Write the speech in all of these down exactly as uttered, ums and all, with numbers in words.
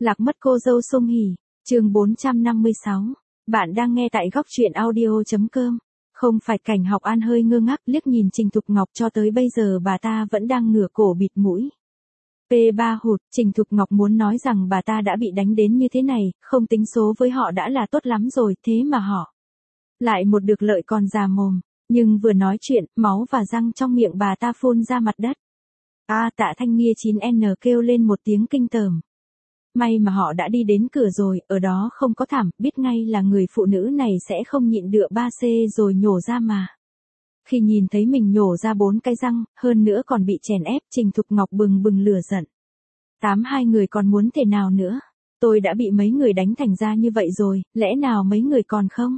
Lạc mất cô dâu Sung Hỉ, chương bốn trăm năm mươi sáu. Bạn đang nghe tại góc truyện audio.com. Không phải Cảnh Học An hơi ngơ ngác liếc nhìn Trình Thục Ngọc, cho tới bây giờ bà ta vẫn đang ngửa cổ bịt mũi. pê ba hụt, Trình Thục Ngọc muốn nói rằng bà ta đã bị đánh đến như thế này, không tính số với họ đã là tốt lắm rồi, thế mà họ lại một được lợi còn già mồm. Nhưng vừa nói chuyện, máu và răng trong miệng bà ta phun ra mặt đất. A Tạ Thanh Nghia chín N kêu lên một tiếng kinh tởm. May mà họ đã đi đến cửa rồi, ở đó không có thảm, biết ngay là người phụ nữ này sẽ không nhịn được ba C rồi nhổ ra mà. Khi nhìn thấy mình nhổ ra bốn cái răng, hơn nữa còn bị chèn ép, Trình Thục Ngọc bừng bừng lửa giận. Tám hai người còn muốn thế nào nữa? Tôi đã bị mấy người đánh thành ra như vậy rồi, lẽ nào mấy người còn không?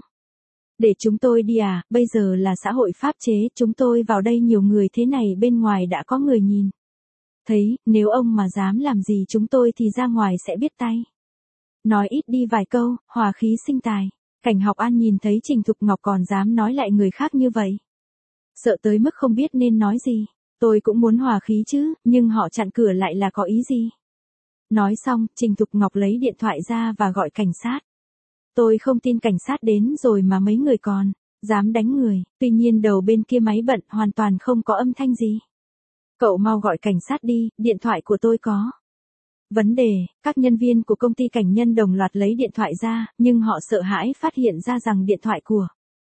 Để chúng tôi đi à, bây giờ là xã hội pháp chế, chúng tôi vào đây nhiều người thế này bên ngoài đã có người nhìn. Thấy, nếu ông mà dám làm gì chúng tôi thì ra ngoài sẽ biết tay. Nói ít đi vài câu, hòa khí sinh tài. Cảnh Học An nhìn thấy Trình Thục Ngọc còn dám nói lại người khác như vậy. Sợ tới mức không biết nên nói gì. Tôi cũng muốn hòa khí chứ, nhưng họ chặn cửa lại là có ý gì? Nói xong, Trình Thục Ngọc lấy điện thoại ra và gọi cảnh sát. Tôi không tin cảnh sát đến rồi mà mấy người còn dám đánh người, tuy nhiên đầu bên kia máy bận hoàn toàn không có âm thanh gì. Cậu mau gọi cảnh sát đi, điện thoại của tôi có vấn đề. Các nhân viên của công ty Cảnh Nhân đồng loạt lấy điện thoại ra, nhưng họ sợ hãi phát hiện ra rằng điện thoại của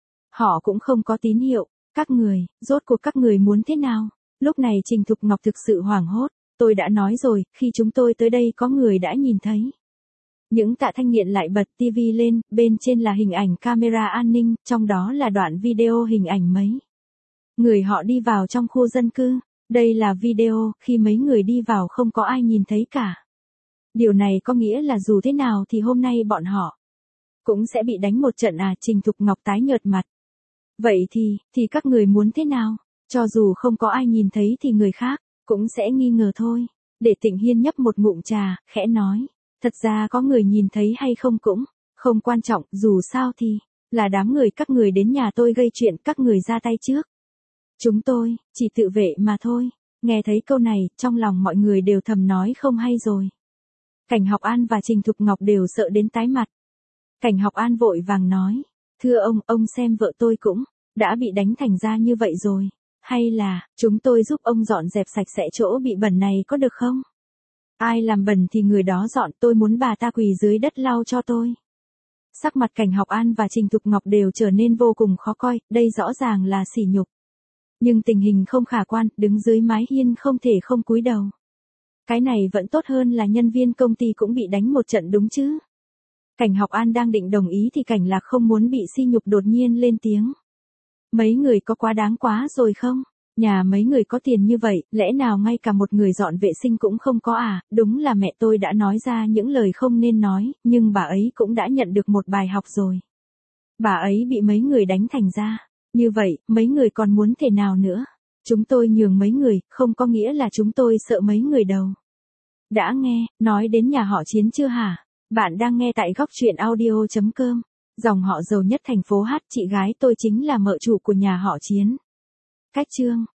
họ cũng không có tín hiệu. Các người, rốt cuộc các người muốn thế nào? Lúc này Trình Thục Ngọc thực sự hoảng hốt. Tôi đã nói rồi, khi chúng tôi tới đây có người đã nhìn thấy. Những Tạ Thanh Nghiện lại bật ti vi lên, bên trên là hình ảnh camera an ninh, trong đó là đoạn video hình ảnh mấy người họ đi vào trong khu dân cư. Đây là video, khi mấy người đi vào không có ai nhìn thấy cả. Điều này có nghĩa là dù thế nào thì hôm nay bọn họ cũng sẽ bị đánh một trận à? Trình Thục Ngọc tái nhợt mặt. Vậy thì, thì các người muốn thế nào? Cho dù không có ai nhìn thấy thì người khác cũng sẽ nghi ngờ thôi. Để Tịnh Hiên nhấp một ngụm trà, khẽ nói. Thật ra có người nhìn thấy hay không cũng không quan trọng, dù sao thì là đám người các người đến nhà tôi gây chuyện, các người ra tay trước. Chúng tôi chỉ tự vệ mà thôi. Nghe thấy câu này, trong lòng mọi người đều thầm nói không hay rồi. Cảnh Học An và Trình Thục Ngọc đều sợ đến tái mặt. Cảnh Học An vội vàng nói, thưa ông, ông xem vợ tôi cũng đã bị đánh thành ra như vậy rồi. Hay là, chúng tôi giúp ông dọn dẹp sạch sẽ chỗ bị bẩn này có được không? Ai làm bẩn thì người đó dọn, tôi muốn bà ta quỳ dưới đất lau cho tôi. Sắc mặt Cảnh Học An và Trình Thục Ngọc đều trở nên vô cùng khó coi, đây rõ ràng là sỉ nhục. Nhưng tình hình không khả quan, đứng dưới mái hiên không thể không cúi đầu. Cái này vẫn tốt hơn là nhân viên công ty cũng bị đánh một trận đúng chứ. Cảnh Học An đang định đồng ý thì Cảnh Lạc không muốn bị sỉ nhục đột nhiên lên tiếng. Mấy người có quá đáng quá rồi không? Nhà mấy người có tiền như vậy, lẽ nào ngay cả một người dọn vệ sinh cũng không có à? Đúng là mẹ tôi đã nói ra những lời không nên nói, nhưng bà ấy cũng đã nhận được một bài học rồi. Bà ấy bị mấy người đánh thành ra như vậy, mấy người còn muốn thế nào nữa? Chúng tôi nhường mấy người, không có nghĩa là chúng tôi sợ mấy người đâu. Đã nghe, nói đến nhà họ Chiến chưa hả? Bạn đang nghe tại góc truyện audio.com. Dòng họ giàu nhất thành phố Hát, chị gái tôi chính là mợ chủ của nhà họ Chiến. Cách chương